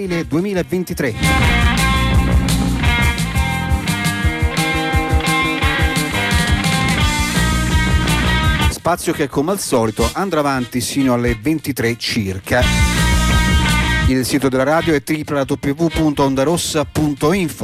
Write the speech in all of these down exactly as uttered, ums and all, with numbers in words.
duemilaventitré. Spazio che come al solito andrà avanti sino alle ventitré circa. Il sito della radio è w w w punto ondarossa punto info.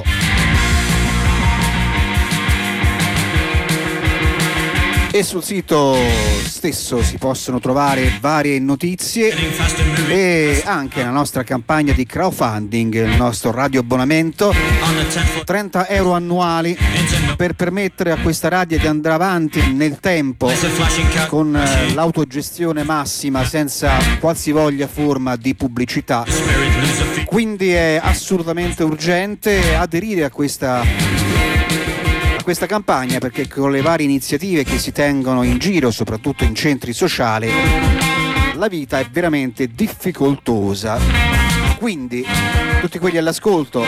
E sul sito stesso si possono trovare varie notizie e anche la nostra campagna di crowdfunding, il nostro radio abbonamento, trenta euro annuali per permettere a questa radio di andare avanti nel tempo con l'autogestione massima senza qualsivoglia forma di pubblicità. Quindi è assolutamente urgente aderire a questa questa campagna, perché con le varie iniziative che si tengono in giro, soprattutto in centri sociali, la vita è veramente difficoltosa. Quindi tutti quelli all'ascolto,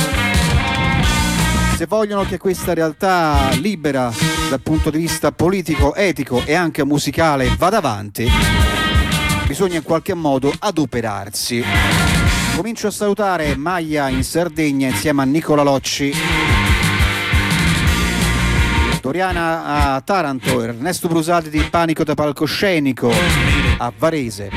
se vogliono che questa realtà libera dal punto di vista politico, etico e anche musicale vada avanti, bisogna in qualche modo adoperarsi. Comincio a salutare Maia in Sardegna insieme a Nicola Locci, Doriana a Taranto, Ernesto Brusati di Panico da Palcoscenico a Varese.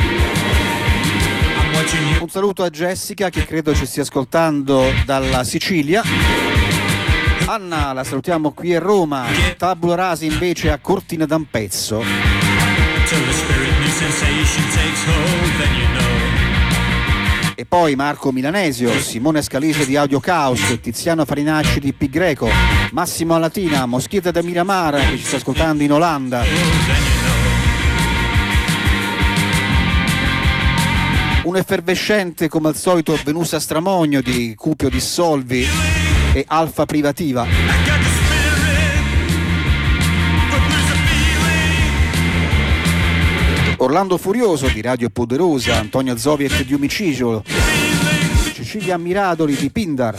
Un saluto a Jessica che credo ci stia ascoltando dalla Sicilia. Anna la salutiamo qui a Roma, Tabula Rasa invece a Cortina d'Ampezzo. E poi Marco Milanesio, Simone Scalise di Audio Caos, Tiziano Farinacci di Pi Greco, Massimo Latina, Moschietta da Miramar che ci sta ascoltando in Olanda. Un effervescente come al solito Venusa Stramogno di Cupio Dissolvi e Alfa Privativa. Orlando Furioso di Radio Poderosa, Antonio Zoviet di Umicidio, Cecilia Miradoli di Pindar.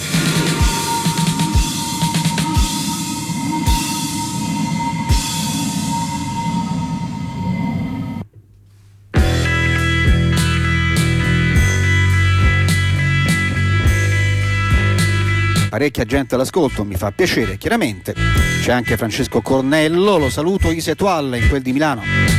Parecchia gente all'ascolto, mi fa piacere, chiaramente. C'è anche Francesco Cornello, lo saluto, Ise Toalle in quel di Milano.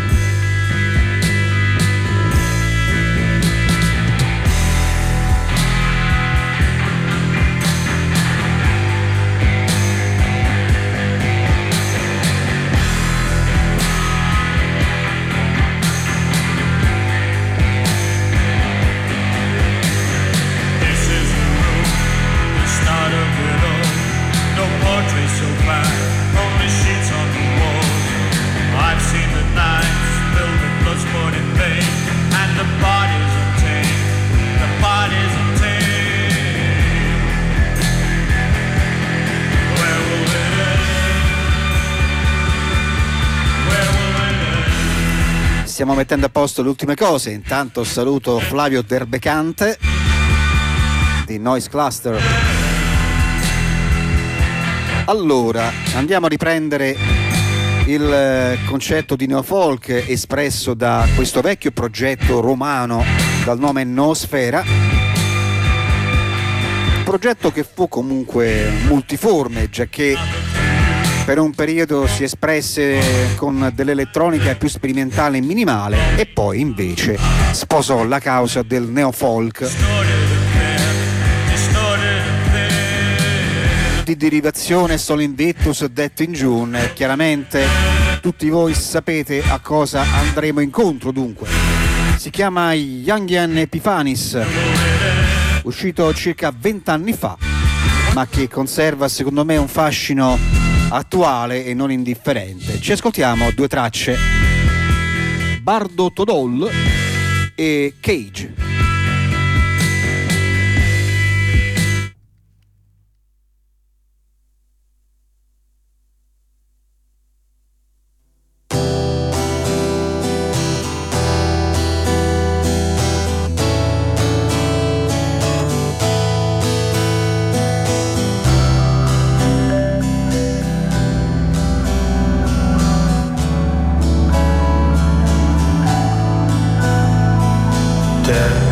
Stiamo mettendo a posto le ultime cose. Intanto saluto Flavio Derbecante di Noise Cluster. Allora, andiamo a riprendere il concetto di neofolk espresso da questo vecchio progetto romano dal nome Noosfera. Progetto che fu comunque multiforme, giacché per un periodo si espresse con dell'elettronica più sperimentale e minimale e poi invece sposò la causa del neofolk di derivazione Sol Invictus detto in Giune. Chiaramente tutti voi sapete a cosa andremo incontro. Dunque si chiama Yangian Epiphanis, uscito circa vent'anni fa, ma che conserva secondo me un fascino attuale e non indifferente. Ci ascoltiamo due tracce, Bardo Todol e Cage. Dead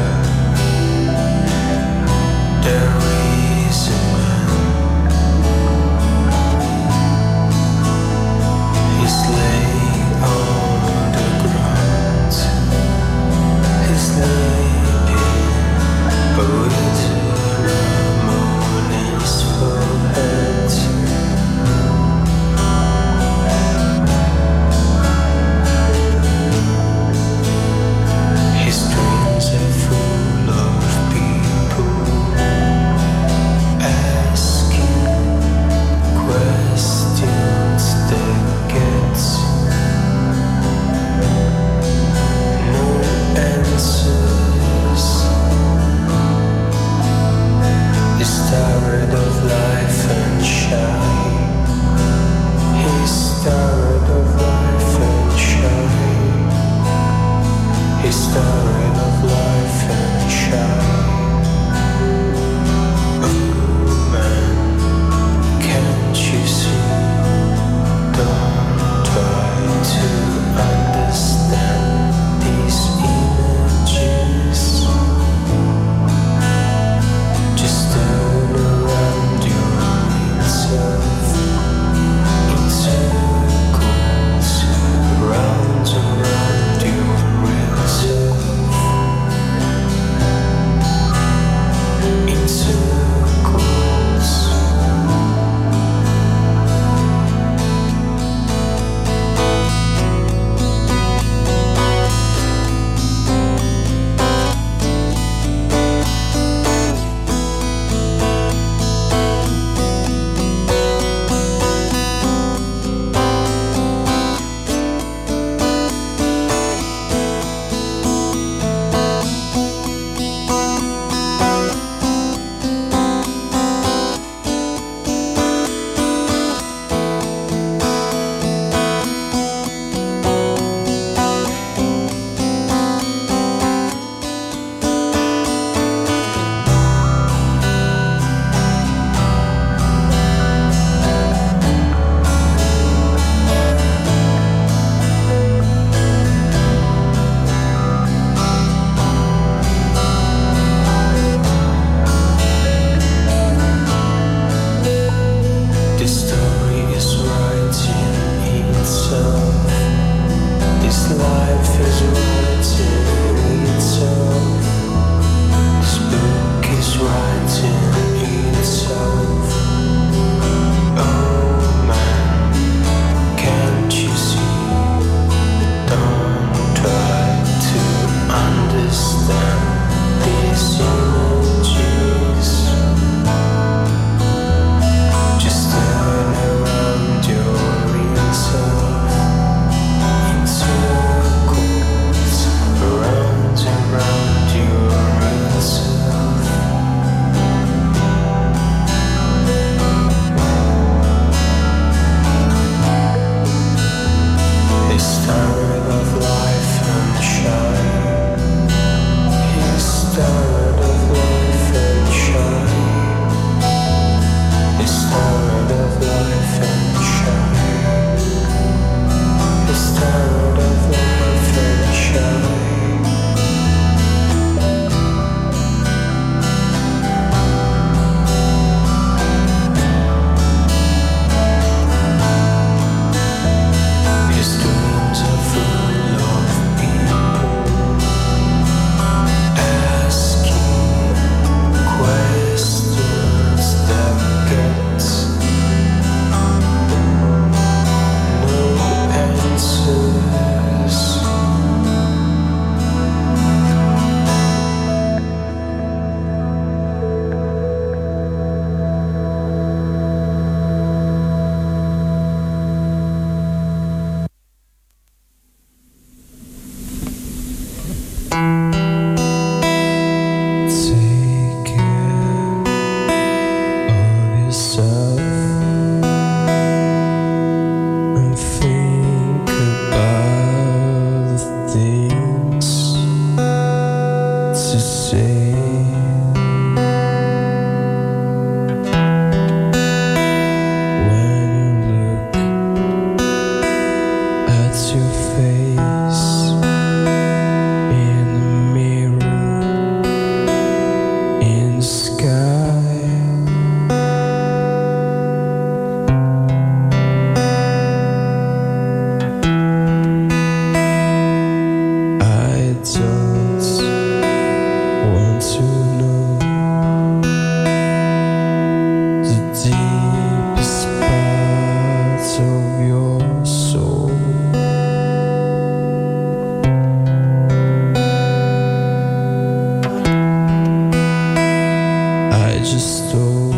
just told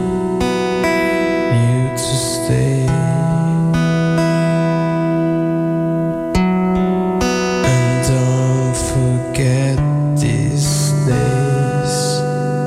you to stay. And don't forget these days.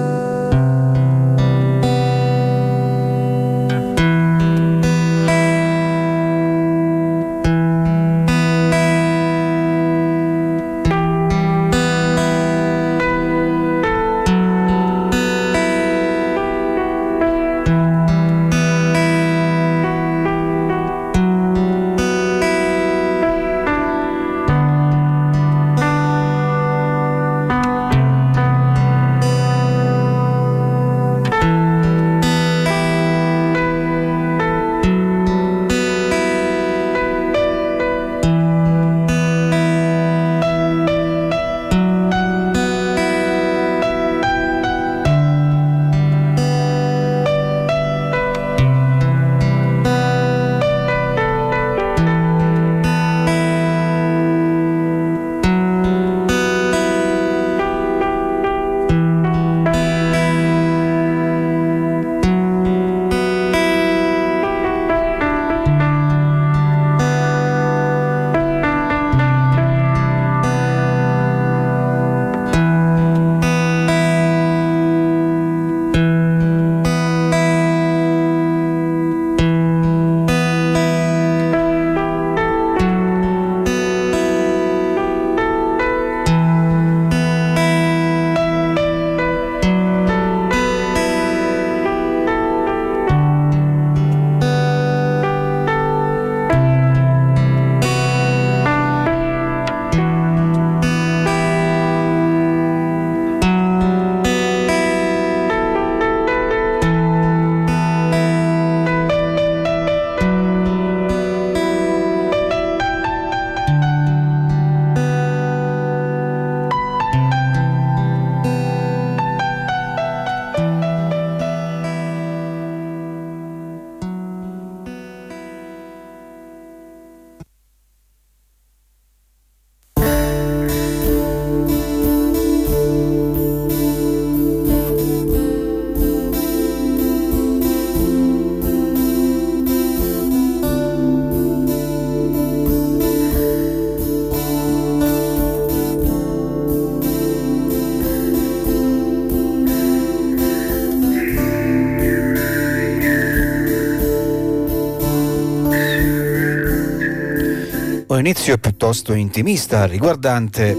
Un inizio piuttosto intimista riguardante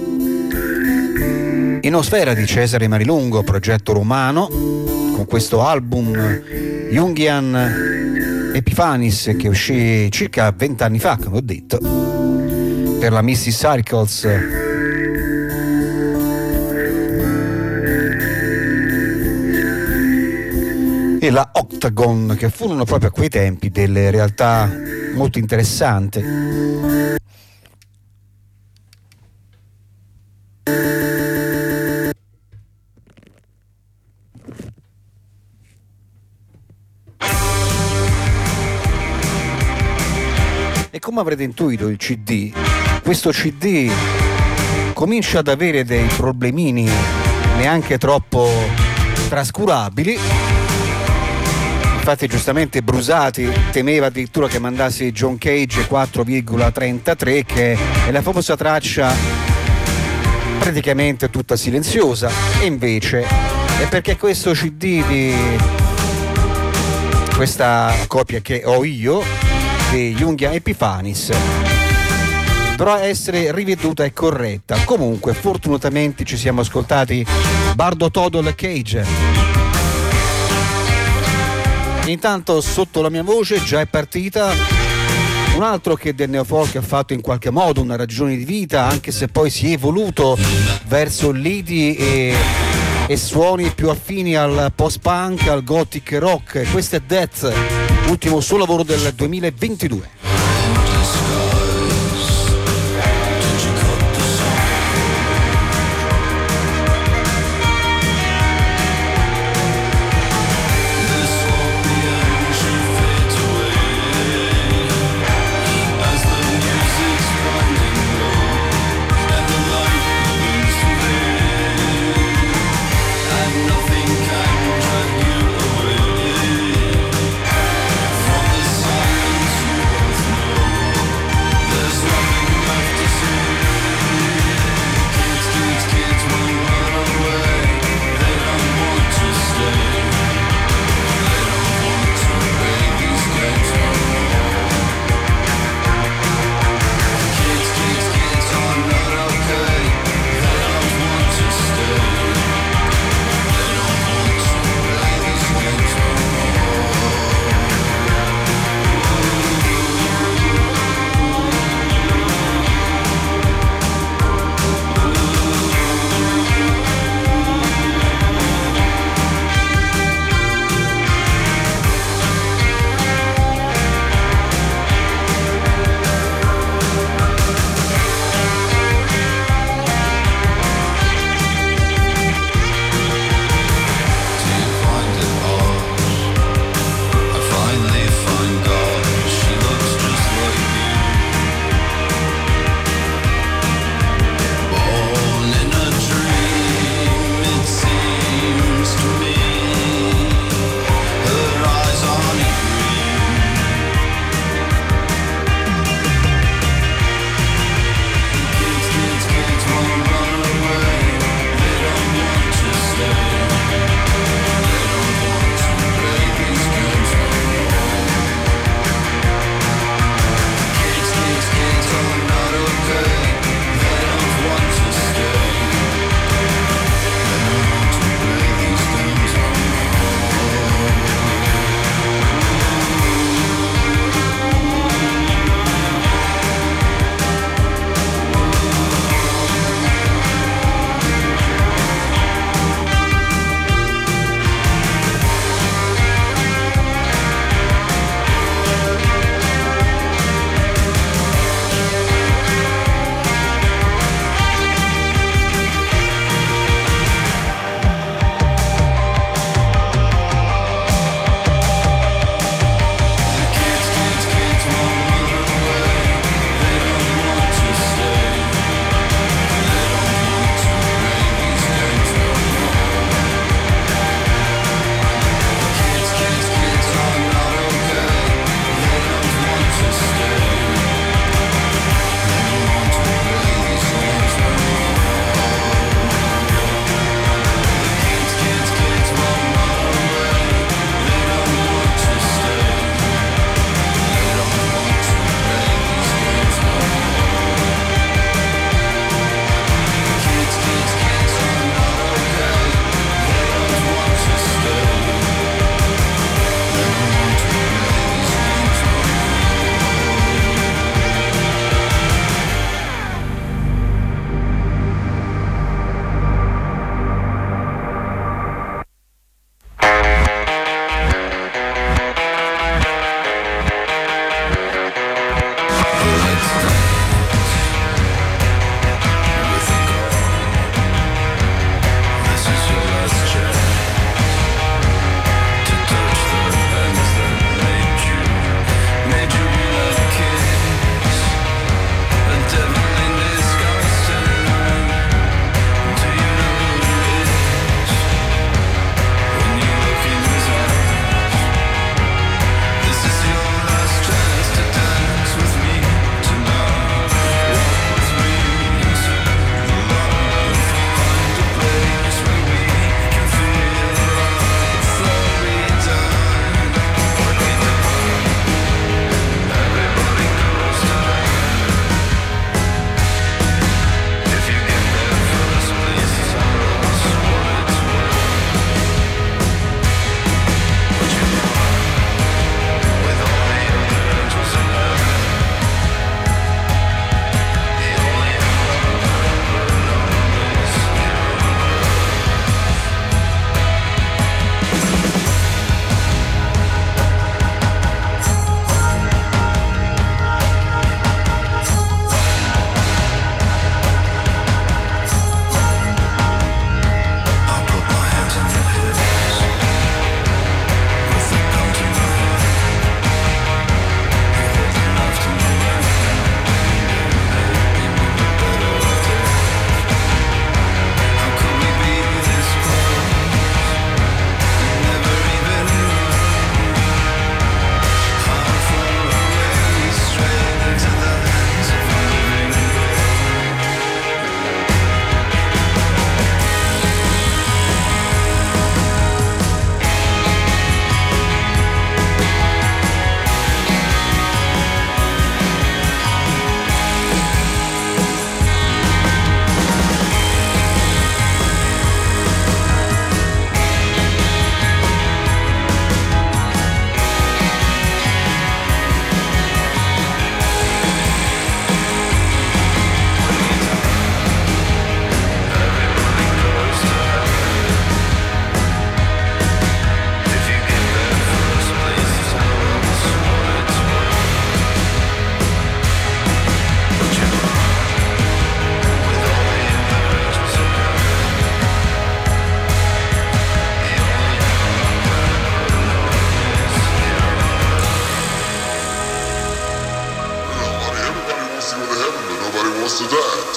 Inosfera di Cesare Marilungo, progetto romano, con questo album Jungian Epiphanis che uscì circa vent'anni fa, come ho detto, per la Misty Circles. E la Octagon, che furono proprio a quei tempi delle realtà molto interessanti. E come avrete intuito, il C D, questo C D comincia ad avere dei problemini neanche troppo trascurabili. Infatti giustamente Brusati temeva addirittura che mandassi John Cage quattro virgola trentatré, che è la famosa traccia praticamente tutta silenziosa, e invece è perché questo C D di questa copia che ho io di Jungian Epiphanis dovrà essere riveduta e corretta. Comunque fortunatamente ci siamo ascoltati Bardo Toddle Cage. Intanto sotto la mia voce già è partita un altro che del neofolk ha fatto in qualche modo una ragione di vita, anche se poi si è evoluto verso liti e, e suoni più affini al post-punk, al gothic rock. Questo è Death, ultimo suo lavoro del duemilaventidue. Nothing can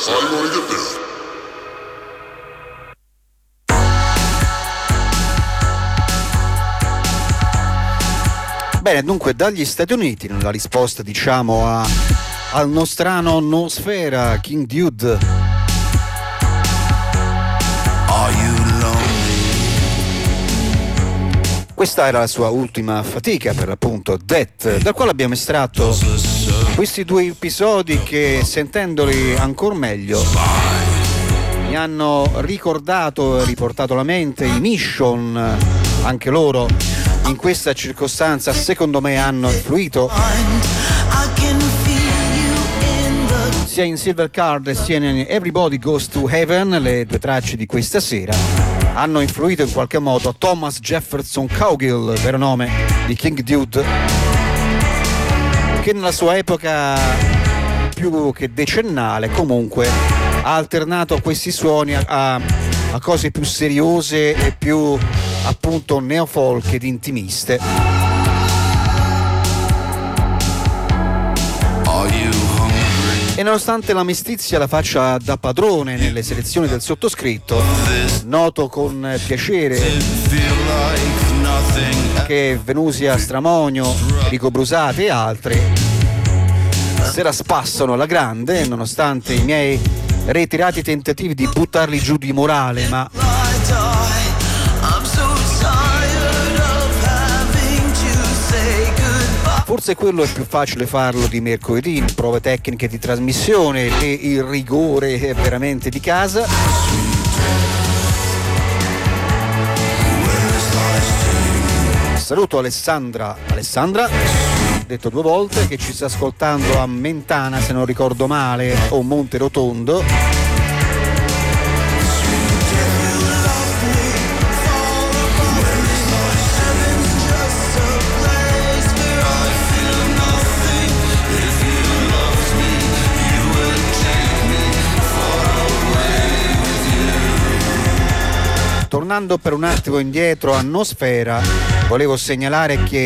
How you gonna get there? Bene, dunque dagli Stati Uniti, nella risposta diciamo a, al nostrano Nosfera, King Dude. Are you lonely? Questa era la sua ultima fatica, per l'appunto Death, dal quale abbiamo estratto questi due episodi che, sentendoli ancora meglio, mi hanno ricordato e riportato alla mente i Mission, anche loro in questa circostanza secondo me hanno influito sia in Silver Card sia in Everybody Goes to Heaven, le due tracce di questa sera hanno influito in qualche modo Thomas Jefferson Cowgill, vero nome di King Dude, che nella sua epoca più che decennale comunque ha alternato questi suoni a, a, a cose più seriose e più appunto neofolk ed intimiste. E nonostante la mestizia la faccia da padrone nelle selezioni del sottoscritto, noto con piacere che Venusia Stramonio, Enrico Brusati e altri se la spassano alla grande, nonostante i miei reiterati tentativi di buttarli giù di morale, ma forse quello è più facile farlo di mercoledì, prove tecniche di trasmissione e il rigore veramente di casa. Saluto Alessandra, Alessandra, detto due volte, che ci sta ascoltando a Mentana, se non ricordo male, o Monte Rotondo. Tornando per un attimo indietro a Nosfera, volevo segnalare che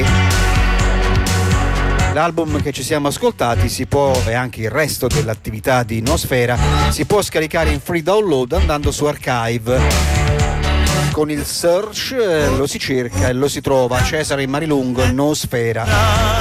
l'album che ci siamo ascoltati si può, e anche il resto dell'attività di Nosfera, si può scaricare in free download andando su Archive. Con il search lo si cerca e lo si trova. Cesare Marilungo, Nosfera.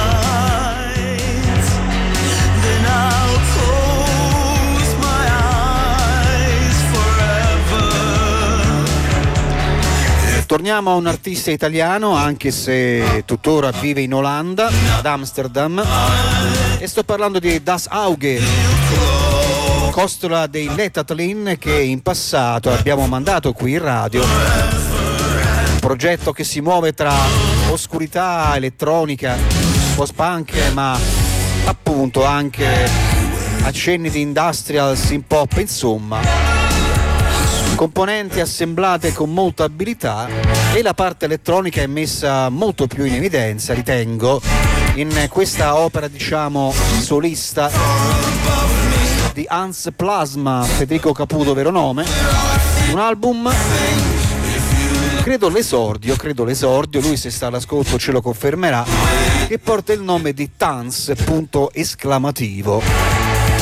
Torniamo a un artista italiano, anche se tuttora vive in Olanda, ad Amsterdam, e sto parlando di Das Auge, costola dei Letatlin, che in passato abbiamo mandato qui in radio, un progetto che si muove tra oscurità elettronica, post-punk, ma appunto anche accenni di industrial synth pop, insomma componenti assemblate con molta abilità, e la parte elettronica è messa molto più in evidenza, ritengo, in questa opera diciamo solista di Hans Plasma, Federico Caputo vero nome, un album credo l'esordio, credo l'esordio, lui se sta all'ascolto ce lo confermerà, che porta il nome di Tans, punto esclamativo.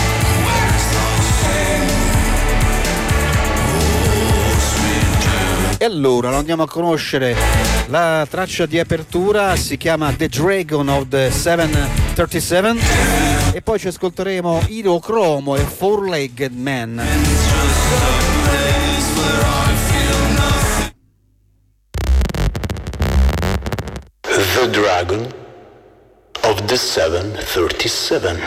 E allora lo andiamo a conoscere, la traccia di apertura si chiama The Dragon of the seven thirty-seven e poi ci ascolteremo Hiro Cromo e Four Legged Man. The Dragon of the seven thirty-seven.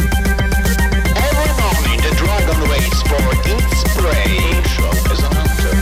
Every morning the dragon waits for its prey. Crucial as a hunter.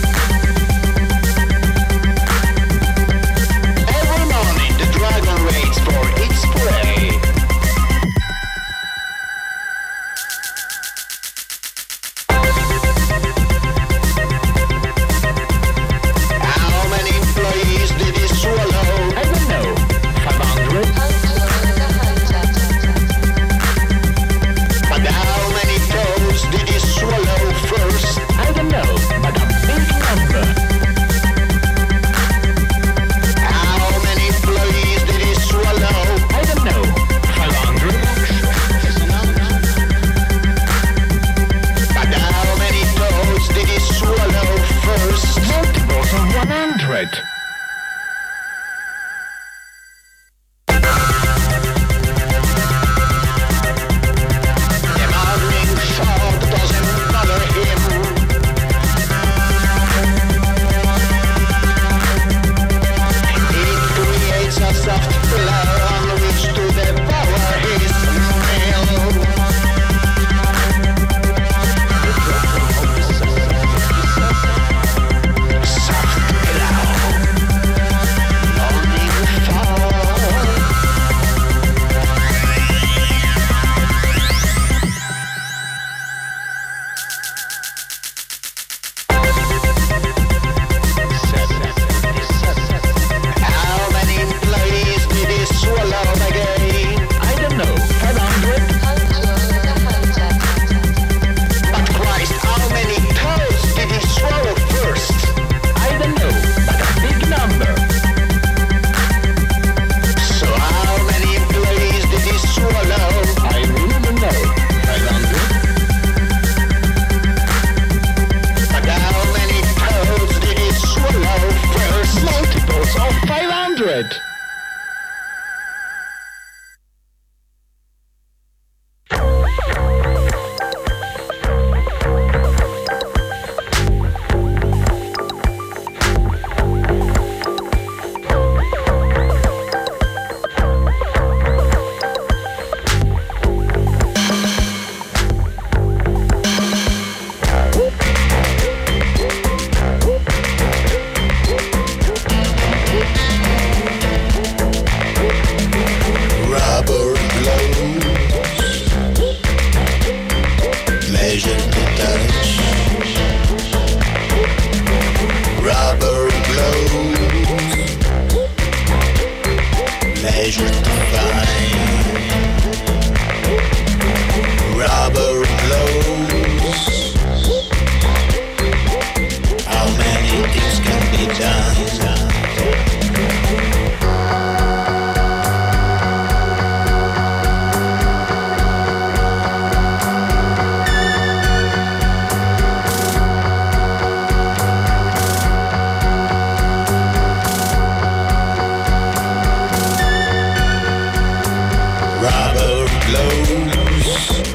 blows.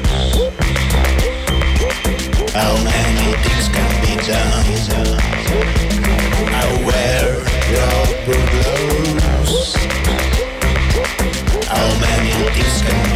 How many things can be done? I wear rubber gloves. How many things can